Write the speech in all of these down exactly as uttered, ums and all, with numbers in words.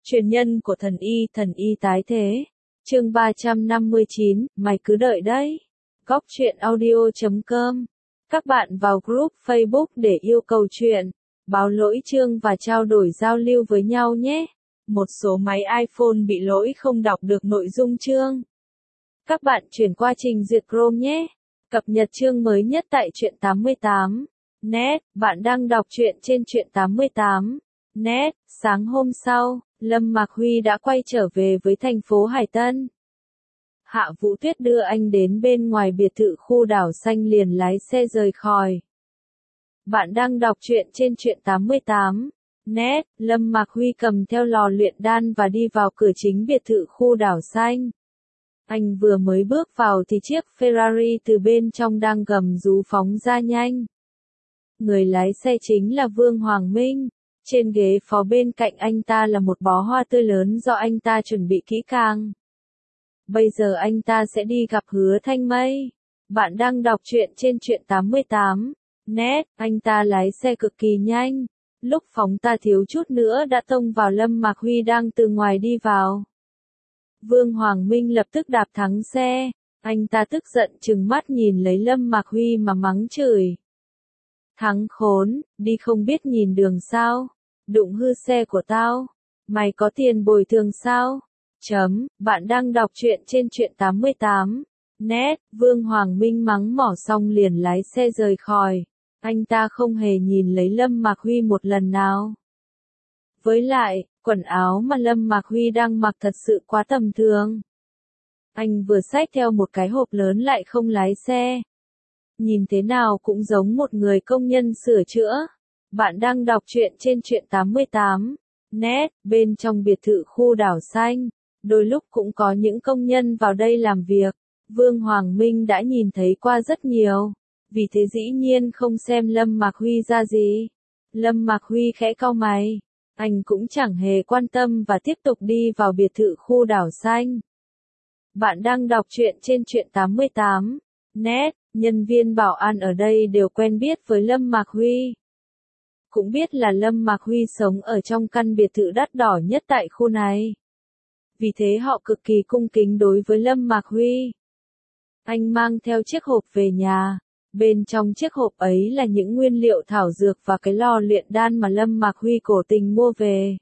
Truyền nhân của thần y, thần y tái thế. Chương ba trăm năm mươi chín, mày cứ đợi đấy. Góc truyện audio chấm com. Các bạn vào group Facebook để yêu cầu chuyện, báo lỗi chương và trao đổi giao lưu với nhau nhé. Một số máy iPhone bị lỗi không đọc được nội dung chương. Các bạn chuyển qua trình duyệt Chrome nhé. Cập nhật chương mới nhất tại truyện tám mươi tám. Net, bạn đang đọc truyện trên truyện tám mươi tám. Net, sáng hôm sau, Lâm Mạc Huy đã quay trở về với thành phố Hải Tân. Hạ Vũ Tuyết đưa anh đến bên ngoài biệt thự khu đảo xanh liền lái xe rời khỏi. Bạn đang đọc truyện trên truyện tám mươi tám. Net, Lâm Mạc Huy cầm theo lò luyện đan và đi vào cửa chính biệt thự khu đảo xanh. Anh vừa mới bước vào thì chiếc Ferrari từ bên trong đang gầm rú phóng ra nhanh. Người lái xe chính là Vương Hoàng Minh. Trên ghế phó bên cạnh anh ta là một bó hoa tươi lớn do anh ta chuẩn bị kỹ càng. Bây giờ anh ta sẽ đi gặp Hứa Thanh Mây. Bạn đang đọc truyện trên truyện tám mươi tám. Net, anh ta lái xe cực kỳ nhanh. Lúc phóng ta thiếu chút nữa đã tông vào Lâm Mạc Huy đang từ ngoài đi vào. Vương Hoàng Minh lập tức đạp thắng xe. Anh ta tức giận trừng mắt nhìn lấy Lâm Mạc Huy mà mắng chửi. Thắng khốn, đi không biết nhìn đường sao? Đụng hư xe của tao. Mày có tiền bồi thường sao? Chấm, bạn đang đọc truyện trên truyện tám mươi tám. Net, Vương Hoàng Minh mắng mỏ xong liền lái xe rời khỏi. Anh ta không hề nhìn lấy Lâm Mạc Huy một lần nào. Với lại, quần áo mà Lâm Mạc Huy đang mặc thật sự quá tầm thường. Anh vừa xách theo một cái hộp lớn lại không lái xe. Nhìn thế nào cũng giống một người công nhân sửa chữa. Bạn đang đọc truyện trên truyện tám mươi tám. Net, bên trong biệt thự khu đảo xanh, đôi lúc cũng có những công nhân vào đây làm việc. Vương Hoàng Minh đã nhìn thấy qua rất nhiều, vì thế dĩ nhiên không xem Lâm Mạc Huy ra gì. Lâm Mạc Huy khẽ cau mày, anh cũng chẳng hề quan tâm và tiếp tục đi vào biệt thự khu đảo xanh. Bạn đang đọc truyện trên truyện tám mươi tám. Net, nhân viên bảo an ở đây đều quen biết với Lâm Mạc Huy. Cũng biết là Lâm Mạc Huy sống ở trong căn biệt thự đắt đỏ nhất tại khu này. Vì thế họ cực kỳ cung kính đối với Lâm Mạc Huy. Anh mang theo chiếc hộp về nhà. Bên trong chiếc hộp ấy là những nguyên liệu thảo dược và cái lò luyện đan mà Lâm Mạc Huy cố tình mua về.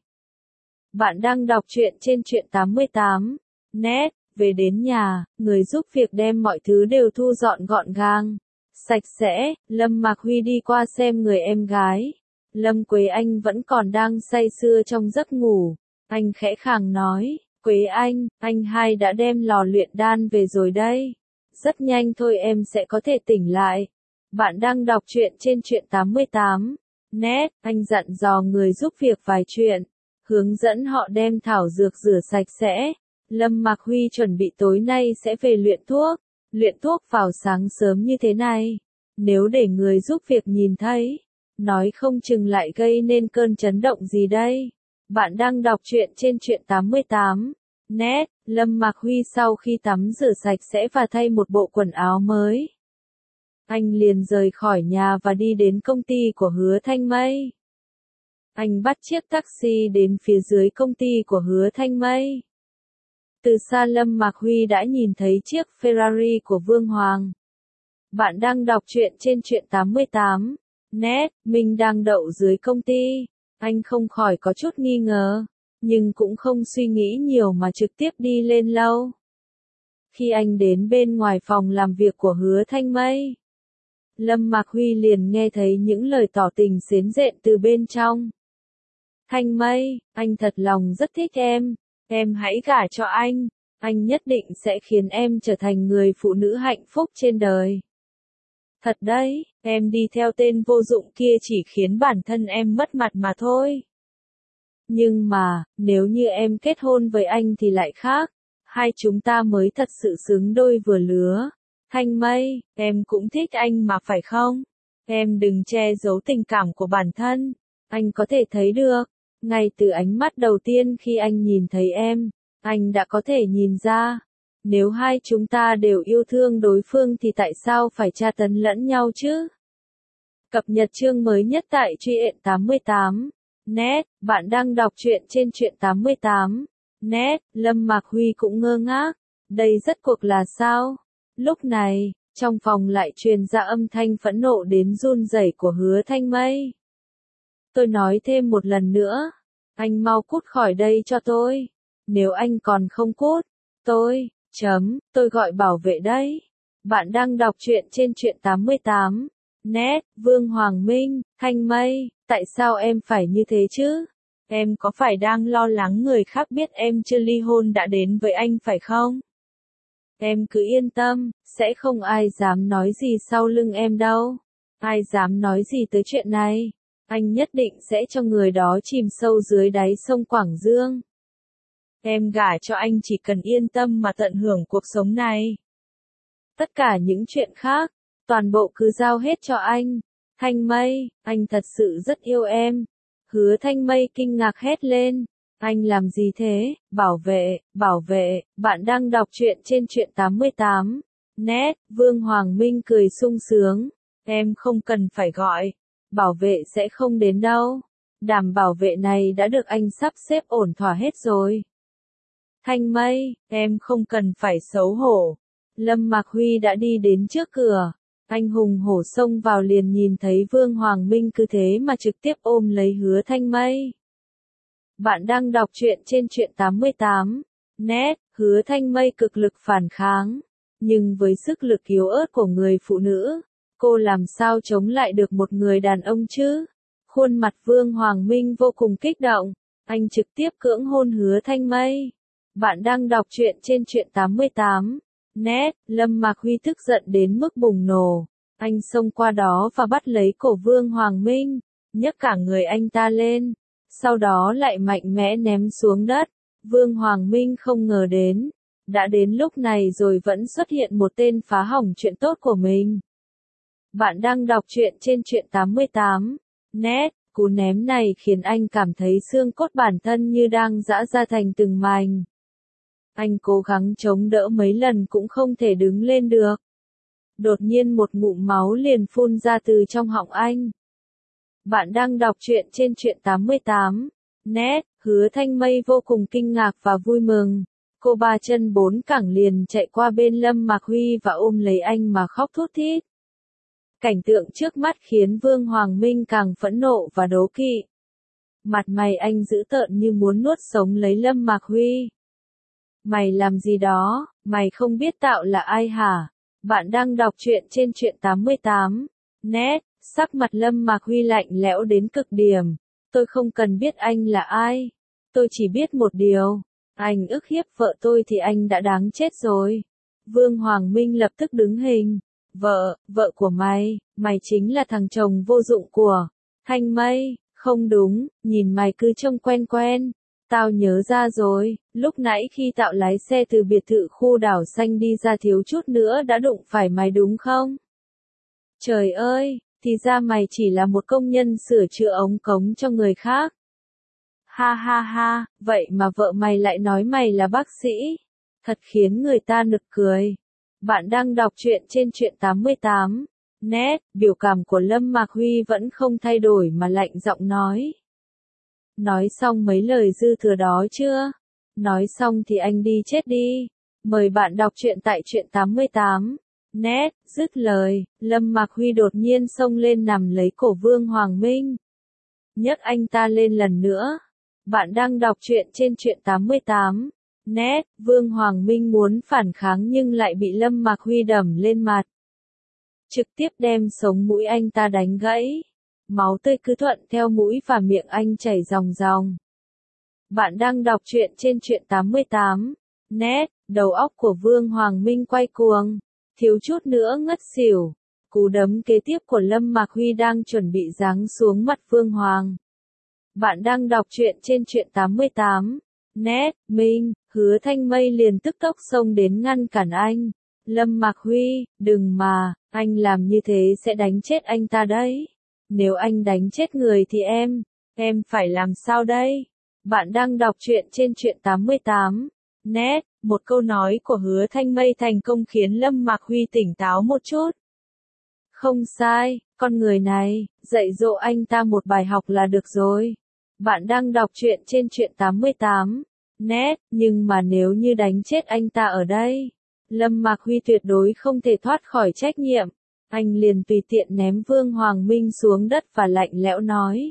Bạn đang đọc truyện trên truyện tám mươi tám. Net, về đến nhà, người giúp việc đem mọi thứ đều thu dọn gọn gàng, sạch sẽ. Lâm Mạc Huy đi qua xem người em gái. Lâm Quế Anh vẫn còn đang say sưa trong giấc ngủ. Anh khẽ khàng nói, Quế Anh, anh hai đã đem lò luyện đan về rồi đây. Rất nhanh thôi em sẽ có thể tỉnh lại. Bạn đang đọc truyện trên truyện tám mươi tám. Net, anh dặn dò người giúp việc vài chuyện. Hướng dẫn họ đem thảo dược rửa sạch sẽ. Lâm Mạc Huy chuẩn bị tối nay sẽ về luyện thuốc. Luyện thuốc vào sáng sớm như thế này. Nếu để người giúp việc nhìn thấy, nói không chừng lại gây nên cơn chấn động gì đây. Bạn đang đọc truyện trên truyện tám mươi tám. Net, Lâm Mạc Huy sau khi tắm rửa sạch sẽ và thay một bộ quần áo mới. Anh liền rời khỏi nhà và đi đến công ty của Hứa Thanh Mây. Anh bắt chiếc taxi đến phía dưới công ty của Hứa Thanh Mây. Từ xa Lâm Mạc Huy đã nhìn thấy chiếc Ferrari của Vương Hoàng. Bạn đang đọc truyện trên truyện tám mươi tám. Net, mình đang đậu dưới công ty. Anh không khỏi có chút nghi ngờ, nhưng cũng không suy nghĩ nhiều mà trực tiếp đi lên lâu. Khi anh đến bên ngoài phòng làm việc của Hứa Thanh Mây, Lâm Mạc Huy liền nghe thấy những lời tỏ tình xến rện từ bên trong. Thanh Mây, anh thật lòng rất thích em. Em hãy gả cho anh. Anh nhất định sẽ khiến em trở thành người phụ nữ hạnh phúc trên đời. Thật đấy, em đi theo tên vô dụng kia chỉ khiến bản thân em mất mặt mà thôi. Nhưng mà, nếu như em kết hôn với anh thì lại khác. Hai chúng ta mới thật sự xứng đôi vừa lứa. Thanh Mây, em cũng thích anh mà phải không? Em đừng che giấu tình cảm của bản thân. Anh có thể thấy được. Ngay từ ánh mắt đầu tiên khi anh nhìn thấy em, anh đã có thể nhìn ra. Nếu hai chúng ta đều yêu thương đối phương thì tại sao phải tra tấn lẫn nhau chứ? Cập nhật chương mới nhất tại truyện tám mươi tám. Net, bạn đang đọc truyện trên truyện tám mươi tám. Net, Lâm Mạc Huy cũng ngơ ngác. Đây rốt cuộc là sao? Lúc này, trong phòng lại truyền ra âm thanh phẫn nộ đến run rẩy của Hứa Thanh Mây. Tôi nói thêm một lần nữa. Anh mau cút khỏi đây cho tôi. Nếu anh còn không cút, tôi, chấm, tôi gọi bảo vệ đấy. Bạn đang đọc truyện trên truyện tám mươi tám. Net, Vương Hoàng Minh, Thanh Mây, tại sao em phải như thế chứ? Em có phải đang lo lắng người khác biết em chưa ly hôn đã đến với anh phải không? Em cứ yên tâm, sẽ không ai dám nói gì sau lưng em đâu. Ai dám nói gì tới chuyện này? Anh nhất định sẽ cho người đó chìm sâu dưới đáy sông Quảng Dương. Em gả cho anh chỉ cần yên tâm mà tận hưởng cuộc sống này. Tất cả những chuyện khác, toàn bộ cứ giao hết cho anh. Thanh Mây, anh thật sự rất yêu em. Hứa Thanh Mây kinh ngạc hét lên. Anh làm gì thế? Bảo vệ, bảo vệ, bạn đang đọc truyện trên truyện tám mươi tám. Net, Vương Hoàng Minh cười sung sướng. Em không cần phải gọi. Bảo vệ sẽ không đến đâu. Đám bảo vệ này đã được anh sắp xếp ổn thỏa hết rồi. Thanh Mây, em không cần phải xấu hổ. Lâm Mạc Huy đã đi đến trước cửa. Anh hùng hổ xông vào liền nhìn thấy Vương Hoàng Minh cứ thế mà trực tiếp ôm lấy Hứa Thanh Mây. Bạn đang đọc truyện trên truyện tám mươi tám. Net, Hứa Thanh Mây cực lực phản kháng. Nhưng với sức lực yếu ớt của người phụ nữ, cô làm sao chống lại được một người đàn ông chứ? Khuôn mặt Vương Hoàng Minh vô cùng kích động. Anh trực tiếp cưỡng hôn Hứa Thanh Mây. Bạn đang đọc truyện trên truyện tám mươi tám. Net, Lâm Mạc Huy tức giận đến mức bùng nổ. Anh xông qua đó và bắt lấy cổ Vương Hoàng Minh, nhấc cả người anh ta lên. Sau đó lại mạnh mẽ ném xuống đất. Vương Hoàng Minh không ngờ đến. Đã đến lúc này rồi vẫn xuất hiện một tên phá hỏng chuyện tốt của mình. Bạn đang đọc truyện trên truyện tám mươi tám. Net, cú ném này khiến anh cảm thấy xương cốt bản thân như đang giã ra thành từng mảnh. Anh cố gắng chống đỡ mấy lần cũng không thể đứng lên được. Đột nhiên một ngụm máu liền phun ra từ trong họng anh. Bạn đang đọc truyện trên truyện tám mươi tám. Net, Hứa Thanh Mây vô cùng kinh ngạc và vui mừng. Cô ba chân bốn cẳng liền chạy qua bên Lâm Mạc Huy và ôm lấy anh mà khóc thút thít. Cảnh tượng trước mắt khiến Vương Hoàng Minh càng phẫn nộ và đố kỵ. Mặt mày anh dữ tợn như muốn nuốt sống lấy Lâm Mạc Huy. Mày làm gì đó, mày không biết tạo là ai hả? Bạn đang đọc truyện trên truyện tám mươi tám. Net, sắc mặt Lâm Mạc Huy lạnh lẽo đến cực điểm. Tôi không cần biết anh là ai. Tôi chỉ biết một điều. Anh ức hiếp vợ tôi thì anh đã đáng chết rồi. Vương Hoàng Minh lập tức đứng hình. Vợ, vợ của mày, mày chính là thằng chồng vô dụng của Thanh Mây. Không đúng, nhìn mày cứ trông quen quen. Tao nhớ ra rồi, lúc nãy khi tao lái xe từ biệt thự khu đảo xanh đi ra thiếu chút nữa đã đụng phải mày đúng không? Trời ơi, thì ra mày chỉ là một công nhân sửa chữa ống cống cho người khác. Ha ha ha, vậy mà vợ mày lại nói mày là bác sĩ. Thật khiến người ta nực cười. Bạn đang đọc truyện trên truyện tám mươi tám. Net, biểu cảm của Lâm Mạc Huy vẫn không thay đổi mà lạnh giọng nói. Nói xong mấy lời dư thừa đó chưa? Nói xong thì anh đi chết đi. Mời bạn đọc truyện tại truyện tám mươi tám. Net, dứt lời, Lâm Mạc Huy đột nhiên xông lên nằm lấy cổ Vương Hoàng Minh. Nhấc anh ta lên lần nữa. Bạn đang đọc truyện trên truyện tám mươi tám. Net, Vương Hoàng Minh muốn phản kháng nhưng lại bị Lâm Mạc Huy đầm lên mặt. Trực tiếp đem sống mũi anh ta đánh gãy. Máu tươi cứ thuận theo mũi và miệng anh chảy ròng ròng. Bạn đang đọc truyện trên truyện tám mươi tám. Net, đầu óc của Vương Hoàng Minh quay cuồng. Thiếu chút nữa ngất xỉu. Cú đấm kế tiếp của Lâm Mạc Huy đang chuẩn bị giáng xuống mặt Vương Hoàng. Bạn đang đọc truyện trên truyện tám mươi tám. Net, Minh, Hứa Thanh Mây liền tức tốc xông đến ngăn cản anh. Lâm Mạc Huy, đừng mà, anh làm như thế sẽ đánh chết anh ta đấy. Nếu anh đánh chết người thì em, em phải làm sao đây? Bạn đang đọc truyện trên truyện tám mươi tám. Net, một câu nói của Hứa Thanh Mây thành công khiến Lâm Mạc Huy tỉnh táo một chút. Không sai, con người này, dạy dỗ anh ta một bài học là được rồi. Bạn đang đọc truyện trên truyện tám mươi tám net, nhưng mà nếu như đánh chết anh ta ở đây, Lâm Mạc Huy tuyệt đối không thể thoát khỏi trách nhiệm. Anh liền tùy tiện ném Vương Hoàng Minh xuống đất và lạnh lẽo nói.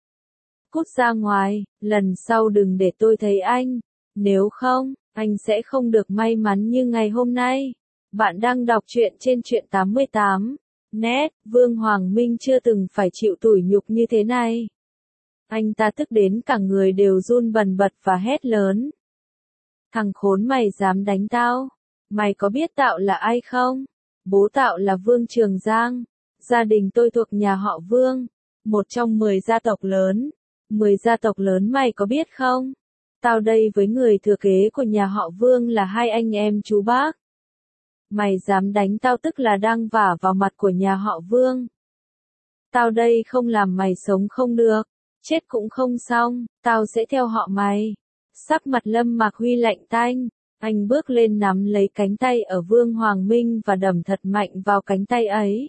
Cút ra ngoài, lần sau đừng để tôi thấy anh, nếu không, anh sẽ không được may mắn như ngày hôm nay. Bạn đang đọc truyện trên truyện tám mươi tám net, Vương Hoàng Minh chưa từng phải chịu tủi nhục như thế này. Anh ta tức đến cả người đều run bần bật và hét lớn. Thằng khốn mày dám đánh tao? Mày có biết Tạo là ai không? Bố Tạo là Vương Trường Giang. Gia đình tôi thuộc nhà họ Vương, một trong mười gia tộc lớn. Mười gia tộc lớn mày có biết không? Tao đây với người thừa kế của nhà họ Vương là hai anh em chú bác. Mày dám đánh tao tức là đang vả vào mặt của nhà họ Vương. Tao đây không làm mày sống không được, chết cũng không xong, tao sẽ theo họ mày. Sắc mặt Lâm Mạc Huy lạnh tanh, anh bước lên nắm lấy cánh tay ở Vương Hoàng Minh và đầm thật mạnh vào cánh tay ấy.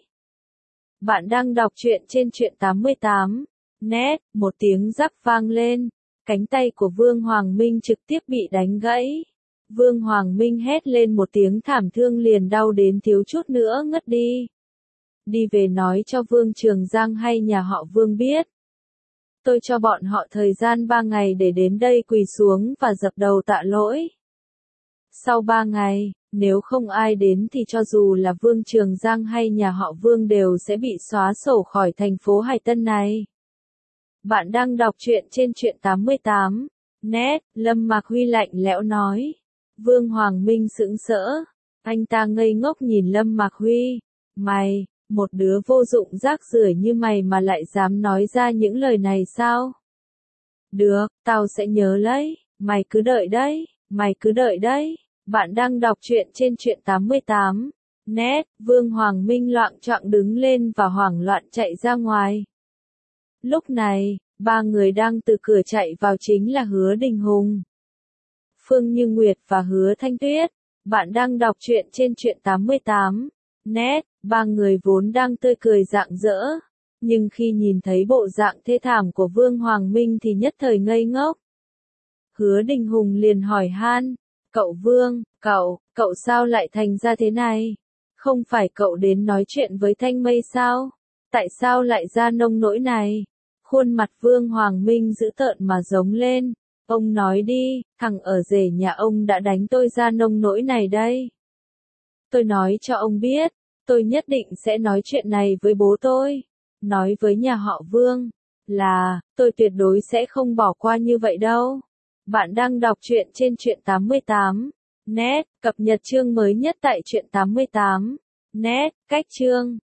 Bạn đang đọc truyện trên truyện tám mươi tám net, một tiếng rắc vang lên, cánh tay của Vương Hoàng Minh trực tiếp bị đánh gãy. Vương Hoàng Minh hét lên một tiếng thảm thương liền đau đến thiếu chút nữa ngất đi. Đi về nói cho Vương Trường Giang hay nhà họ Vương biết. Tôi cho bọn họ thời gian ba ngày để đến đây quỳ xuống và dập đầu tạ lỗi. Sau ba ngày, nếu không ai đến thì cho dù là Vương Trường Giang hay nhà họ Vương đều sẽ bị xóa sổ khỏi thành phố Hải Tân này. Bạn đang đọc truyện trên truyện tám mươi tám net, Lâm Mạc Huy lạnh lẽo nói. Vương Hoàng Minh sững sỡ, anh ta ngây ngốc nhìn Lâm Mạc Huy. Mày, một đứa vô dụng rác rưởi như mày mà lại dám nói ra những lời này sao? Được, tao sẽ nhớ lấy, mày cứ đợi đấy, mày cứ đợi đấy. Bạn đang đọc truyện trên truyện tám mươi tám net, Vương Hoàng Minh loạng choạng đứng lên và hoảng loạn chạy ra ngoài. Lúc này, ba người đang từ cửa chạy vào chính là Hứa Đình Hùng, Phương Như Nguyệt và Hứa Thanh Tuyết. Bạn đang đọc truyện trên truyện tám mươi tám net, ba người vốn đang tươi cười rạng rỡ, nhưng khi nhìn thấy bộ dạng thê thảm của Vương Hoàng Minh thì nhất thời ngây ngốc. Hứa Đình Hùng liền hỏi han, cậu Vương, cậu, cậu sao lại thành ra thế này? Không phải cậu đến nói chuyện với Thanh Mây sao? Tại sao lại ra nông nỗi này? Khuôn mặt Vương Hoàng Minh dữ tợn mà giống lên. Ông nói đi, thằng ở rể nhà ông đã đánh tôi ra nông nỗi này đây. Tôi nói cho ông biết, tôi nhất định sẽ nói chuyện này với bố tôi. Nói với nhà họ Vương, là, tôi tuyệt đối sẽ không bỏ qua như vậy đâu. Bạn đang đọc truyện trên truyện tám mươi tám net, cập nhật chương mới nhất tại truyện tám mươi tám net, cách chương.